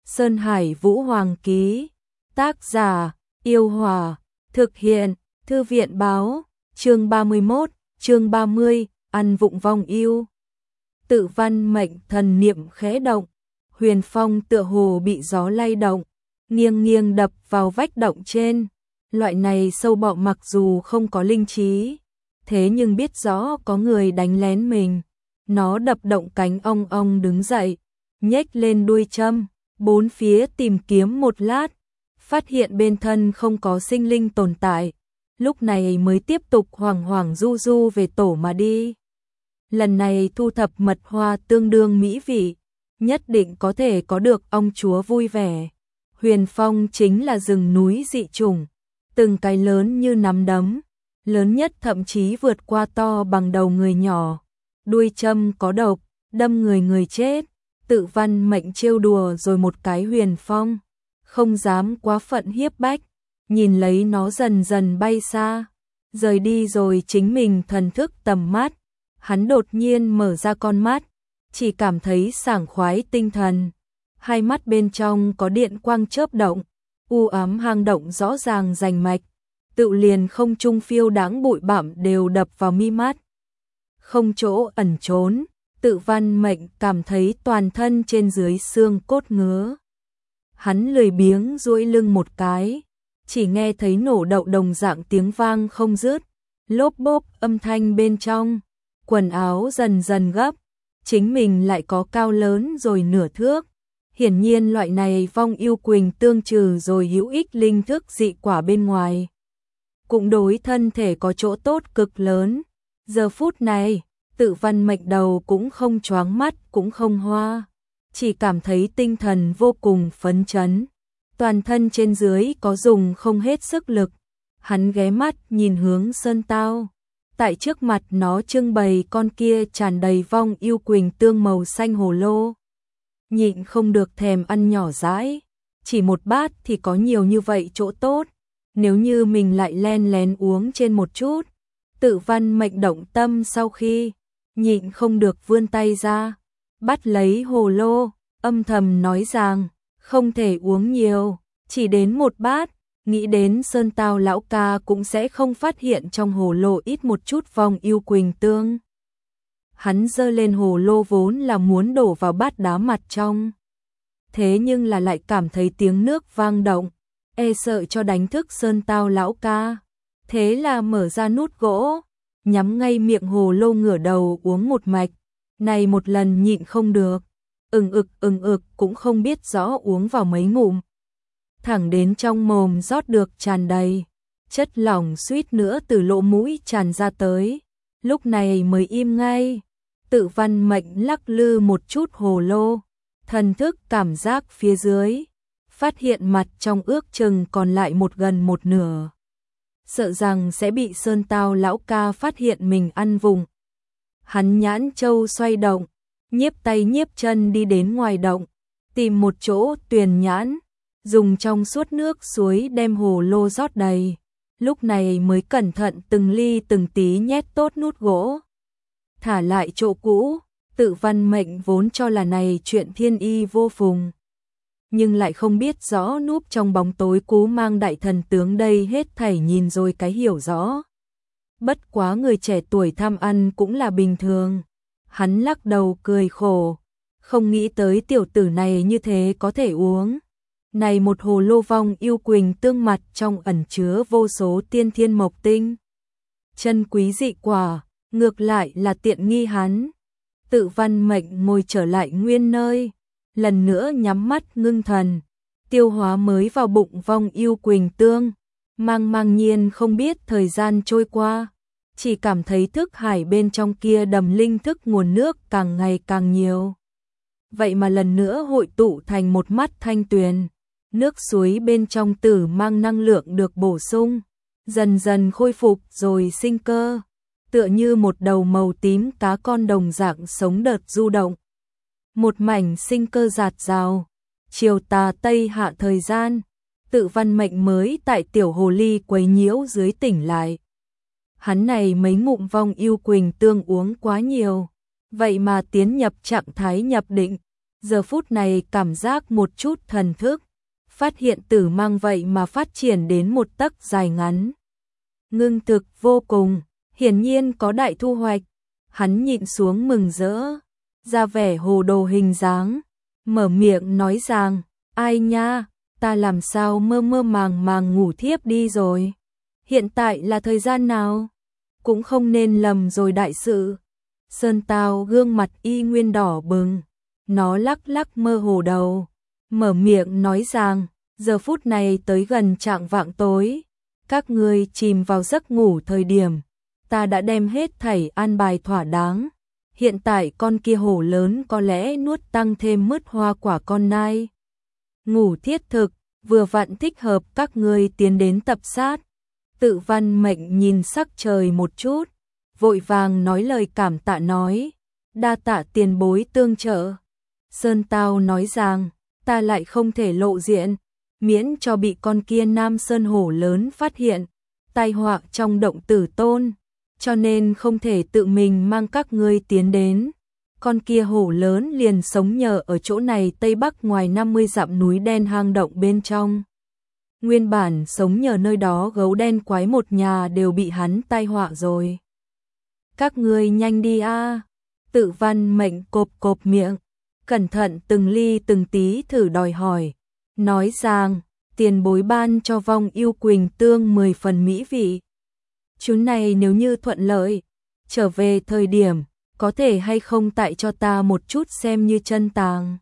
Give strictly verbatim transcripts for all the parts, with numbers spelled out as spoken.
Sơn Hải Vũ Hoàng ký. Tác giả, Yêu Hòa. Thực hiện, Thư viện báo. Chương ba mươi mốt, chương ba mươi, ăn vụng vong yêu. Tự văn mệnh thần niệm khẽ động. Huyền phong tựa hồ bị gió lay động, nghiêng nghiêng đập vào vách động trên. Loại này sâu bọ mặc dù không có linh trí, thế nhưng biết rõ có người đánh lén mình. Nó đập động cánh ong ong đứng dậy, nhếch lên đuôi châm, bốn phía tìm kiếm một lát, phát hiện bên thân không có sinh linh tồn tại. Lúc này mới tiếp tục hoảng hoảng du du về tổ mà đi. Lần này thu thập mật hoa tương đương mỹ vị, nhất định có thể có được ong chúa vui vẻ. Huyền phong chính là rừng núi dị chủng, từng cái lớn như nắm đấm, lớn nhất thậm chí vượt qua to bằng đầu người nhỏ. Đuôi châm có độc, đâm người người chết. Tự văn mệnh trêu đùa rồi một cái huyền phong, không dám quá phận hiếp bách, nhìn lấy nó dần dần bay xa, rời đi rồi chính mình thần thức tầm mắt. Hắn đột nhiên mở ra con mắt, chỉ cảm thấy sảng khoái tinh thần. Hai mắt bên trong có điện quang chớp động, u ám hang động rõ ràng rành mạch, tự liền không trung phiêu đáng bụi bặm đều đập vào mi mắt. Không chỗ ẩn trốn, tự văn mệnh cảm thấy toàn thân trên dưới xương cốt ngứa. Hắn lười biếng duỗi lưng một cái, chỉ nghe thấy nổ đậu đồng dạng tiếng vang không dứt, lốp bốp âm thanh bên trong. Quần áo dần dần gấp, chính mình lại có cao lớn rồi nửa thước. Hiển nhiên loại này vong yêu quỳnh tương trừ rồi hữu ích linh thức dị quả bên ngoài, cũng đối thân thể có chỗ tốt cực lớn. Giờ phút này, tự văn mệnh đầu cũng không choáng mắt cũng không hoa, chỉ cảm thấy tinh thần vô cùng phấn chấn. Toàn thân trên dưới có dùng không hết sức lực. Hắn ghé mắt nhìn hướng Sơn Tao. Tại trước mặt nó trưng bày con kia tràn đầy vong yêu quỳnh tương màu xanh hồ lô. Nhịn không được thèm ăn nhỏ dãi, chỉ một bát thì có nhiều như vậy chỗ tốt, nếu như mình lại len lén uống trên một chút. Tự văn mệnh động tâm sau khi, nhịn không được vươn tay ra, bắt lấy hồ lô, âm thầm nói rằng, không thể uống nhiều, chỉ đến một bát. Nghĩ đến Sơn Tao lão ca cũng sẽ không phát hiện trong hồ lô ít một chút vong yêu quỳnh tương. Hắn giơ lên hồ lô vốn là muốn đổ vào bát đá mặt trong, thế nhưng là lại cảm thấy tiếng nước vang động, e sợ cho đánh thức Sơn Tao lão ca. Thế là mở ra nút gỗ, nhắm ngay miệng hồ lô ngửa đầu uống một mạch. Này một lần nhịn không được, ừng ực ừng ực cũng không biết rõ uống vào mấy ngụm, thẳng đến trong mồm rót được tràn đầy, chất lỏng suýt nữa từ lỗ mũi tràn ra tới. Lúc này mới im ngay. Tự văn mệnh lắc lư một chút hồ lô, thần thức cảm giác phía dưới, phát hiện mặt trong ước chừng còn lại một gần một nửa. Sợ rằng sẽ bị Sơn Tao lão ca phát hiện mình ăn vùng. Hắn nhãn châu xoay động, nhiếp tay nhiếp chân đi đến ngoài động, tìm một chỗ tuyền nhãn, dùng trong suốt nước suối đem hồ lô rót đầy. Lúc này mới cẩn thận từng ly từng tí nhét tốt nút gỗ, thả lại chỗ cũ. Tự văn mệnh vốn cho là này chuyện thiên y vô phùng, nhưng lại không biết rõ núp trong bóng tối cú mang đại thần tướng đây hết thảy nhìn rồi cái hiểu rõ. Bất quá người trẻ tuổi tham ăn cũng là bình thường. Hắn lắc đầu cười khổ, không nghĩ tới tiểu tử này như thế có thể uống. Này một hồ lô vong yêu quỳnh tương mặt trong ẩn chứa vô số tiên thiên mộc tinh, chân quý dị quả, ngược lại là tiện nghi hắn. Tự văn mệnh ngồi trở lại nguyên nơi, lần nữa nhắm mắt ngưng thần, tiêu hóa mới vào bụng vong yêu quỳnh tương. Mang mang nhiên không biết thời gian trôi qua, chỉ cảm thấy thức hải bên trong kia đầm linh thức nguồn nước càng ngày càng nhiều. Vậy mà lần nữa hội tụ thành một mắt thanh tuyền. Nước suối bên trong tử mang năng lượng được bổ sung, dần dần khôi phục rồi sinh cơ, tựa như một đầu màu tím cá con đồng dạng sống đợt du động. Một mảnh sinh cơ dạt dào. Chiều tà tây hạ thời gian, tự văn mệnh mới tại tiểu hồ ly quấy nhiễu dưới tỉnh lại. Hắn này mấy ngụm vong yêu quỳnh tương uống quá nhiều, vậy mà tiến nhập trạng thái nhập định, giờ phút này cảm giác một chút thần thức, phát hiện tử mang vậy mà phát triển đến một tấc dài ngắn. Ngưng thực vô cùng, hiển nhiên có đại thu hoạch, hắn nhịn xuống mừng rỡ, ra vẻ hồ đồ hình dáng, mở miệng nói rằng, ai nha, ta làm sao mơ mơ màng màng ngủ thiếp đi rồi, hiện tại là thời gian nào, cũng không nên lầm rồi đại sự. Sơn Tao gương mặt y nguyên đỏ bừng, nó lắc lắc mơ hồ đầu, mở miệng nói rằng, giờ phút này tới gần chạng vạng tối, các ngươi chìm vào giấc ngủ thời điểm, ta đã đem hết thảy an bài thỏa đáng, hiện tại con kia hổ lớn có lẽ nuốt tăng thêm mứt hoa quả con nai. Ngủ thiết thực, vừa vặn thích hợp các ngươi tiến đến tập sát. Tự Văn Mệnh nhìn sắc trời một chút, vội vàng nói lời cảm tạ nói, đa tạ tiền bối tương trợ. Sơn Tao nói rằng, ta lại không thể lộ diện, miễn cho bị con kia Nam Sơn hổ lớn phát hiện, tai họa trong động tử tôn, cho nên không thể tự mình mang các ngươi tiến đến. Con kia hổ lớn liền sống nhờ ở chỗ này tây bắc ngoài năm mươi dặm núi đen hang động bên trong. Nguyên bản sống nhờ nơi đó gấu đen quái một nhà đều bị hắn tai họa rồi. Các ngươi nhanh đi a. Tự Văn Mệnh cộp cộp miệng, cẩn thận từng ly từng tí thử đòi hỏi, nói rằng, tiền bối ban cho vong yêu quỳnh tương mười phần mỹ vị. Chú này nếu như thuận lợi, trở về thời điểm, có thể hay không tại cho ta một chút xem như chân tàng.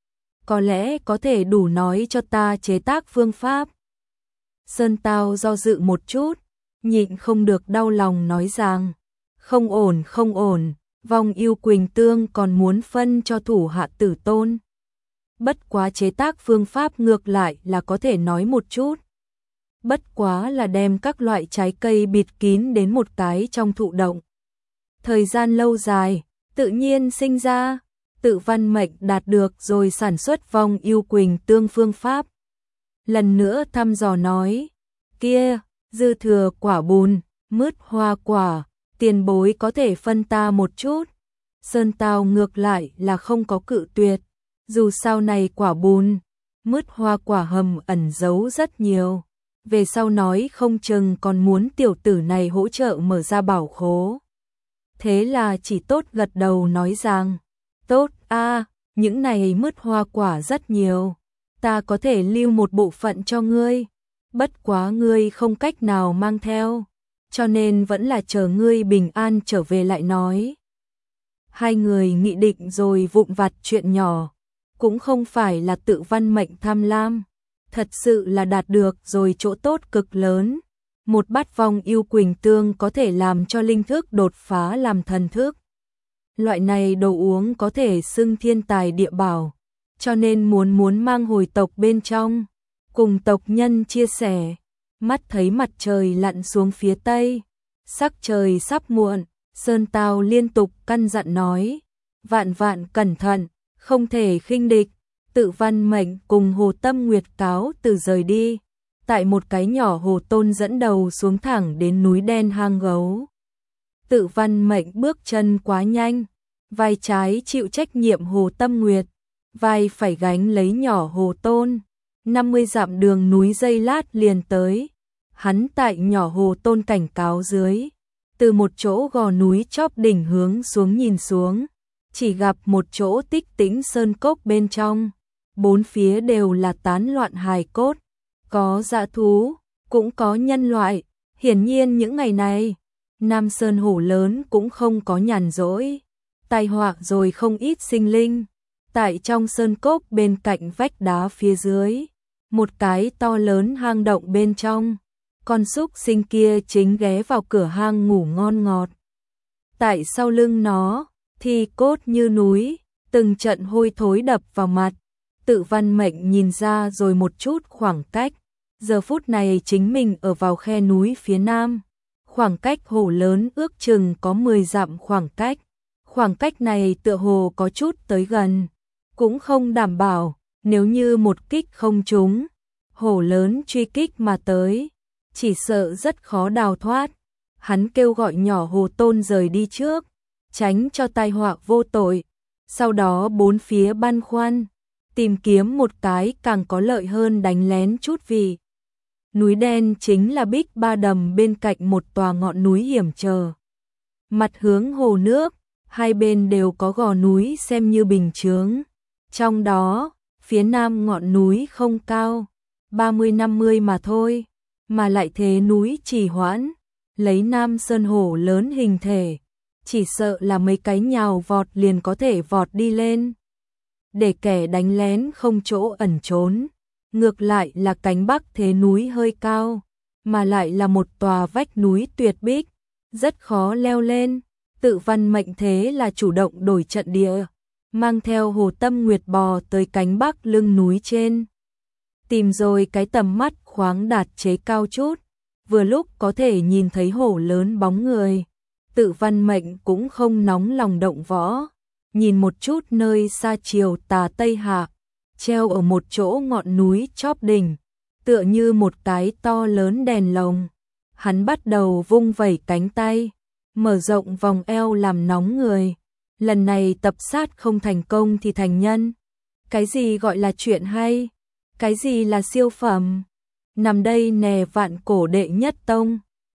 Có lẽ có thể đủ nói cho ta chế tác phương pháp. Sơn Tao do dự một chút, nhịn không được đau lòng nói rằng, không ổn không ổn, vong yêu quỳnh tương còn muốn phân cho thủ hạ tử tôn. Bất quá chế tác phương pháp ngược lại là có thể nói một chút. Bất quá là đem các loại trái cây bịt kín đến một cái trong thụ động. Thời gian lâu dài, tự nhiên sinh ra, Tự Văn Mệnh đạt được rồi sản xuất vong yêu quỳnh tương phương pháp. Lần nữa thăm dò nói, kia, dư thừa quả bùn, mứt hoa quả, tiền bối có thể phân ta một chút. Sơn Tao ngược lại là không có cự tuyệt, dù sau này quả bùn, mứt hoa quả hầm ẩn giấu rất nhiều. Về sau nói không chừng còn muốn tiểu tử này hỗ trợ mở ra bảo khố. Thế là chỉ tốt gật đầu nói rằng, tốt a, những này mứt hoa quả rất nhiều, ta có thể lưu một bộ phận cho ngươi, bất quá ngươi không cách nào mang theo, cho nên vẫn là chờ ngươi bình an trở về lại nói. Hai người nghị định rồi vụn vặt chuyện nhỏ, cũng không phải là Tự Văn Mệnh tham lam, thật sự là đạt được rồi chỗ tốt cực lớn. Một bát vong yêu quỳnh tương có thể làm cho linh thức đột phá làm thần thức. Loại này đồ uống có thể xưng thiên tài địa bảo, cho nên muốn muốn mang hồi tộc bên trong, cùng tộc nhân chia sẻ. Mắt thấy mặt trời lặn xuống phía tây, sắc trời sắp muộn, Sơn Tao liên tục căn dặn nói, vạn vạn cẩn thận, không thể khinh địch. Tự Văn Mệnh cùng Hồ Tâm Nguyệt cáo từ rời đi, tại một cái nhỏ hồ tôn dẫn đầu xuống thẳng đến núi đen hang gấu. Tự Văn Mệnh bước chân quá nhanh, vai trái chịu trách nhiệm Hồ Tâm Nguyệt, vai phải gánh lấy nhỏ hồ tôn. năm mươi dặm đường núi giây lát liền tới, hắn tại nhỏ hồ tôn cảnh cáo dưới, từ một chỗ gò núi chóp đỉnh hướng xuống nhìn xuống, chỉ gặp một chỗ tích tĩnh sơn cốc bên trong. Bốn phía đều là tán loạn hài cốt, có dã thú, cũng có nhân loại. Hiển nhiên những ngày này, Nam Sơn hổ lớn cũng không có nhàn rỗi, tai họa rồi không ít sinh linh. Tại trong sơn cốc bên cạnh vách đá phía dưới, một cái to lớn hang động bên trong, con súc sinh kia chính ghé vào cửa hang ngủ ngon ngọt. Tại sau lưng nó, thì cốt như núi, từng trận hôi thối đập vào mặt. Tự Văn Mệnh nhìn ra rồi một chút khoảng cách, giờ phút này chính mình ở vào khe núi phía nam, khoảng cách hồ lớn ước chừng có mười dặm khoảng cách, khoảng cách này tựa hồ có chút tới gần, cũng không đảm bảo, nếu như một kích không trúng, hồ lớn truy kích mà tới, chỉ sợ rất khó đào thoát. Hắn kêu gọi nhỏ hồ tôn rời đi trước, tránh cho tai họa vô tội. Sau đó bốn phía băn khoăn, tìm kiếm một cái càng có lợi hơn đánh lén chút vì. Núi đen chính là Bích Ba Đầm bên cạnh một tòa ngọn núi hiểm trở. Mặt hướng hồ nước, hai bên đều có gò núi xem như bình chướng. Trong đó, phía nam ngọn núi không cao, ba mươi năm mươi mà thôi, mà lại thế núi trì hoãn, lấy Nam Sơn hổ lớn hình thể, chỉ sợ là mấy cái nhào vọt liền có thể vọt đi lên. Để kẻ đánh lén không chỗ ẩn trốn, ngược lại là cánh bắc thế núi hơi cao, mà lại là một tòa vách núi tuyệt bích, rất khó leo lên. Tự văn mệnh thế là chủ động đổi trận địa, mang theo Hồ Tâm Nguyệt bò tới cánh bắc lưng núi trên. Tìm rồi cái tầm mắt khoáng đạt chế cao chút, vừa lúc có thể nhìn thấy hổ lớn bóng người. Tự văn mệnh cũng không nóng lòng động võ, nhìn một chút nơi xa chiều tà tây hạ, treo ở một chỗ ngọn núi chóp đỉnh, tựa như một cái to lớn đèn lồng. Hắn bắt đầu vung vẩy cánh tay, mở rộng vòng eo làm nóng người. Lần này tập sát không thành công thì thành nhân. Cái gì gọi là chuyện hay? Cái gì là siêu phẩm? Nằm đây nè vạn cổ đệ nhất tông.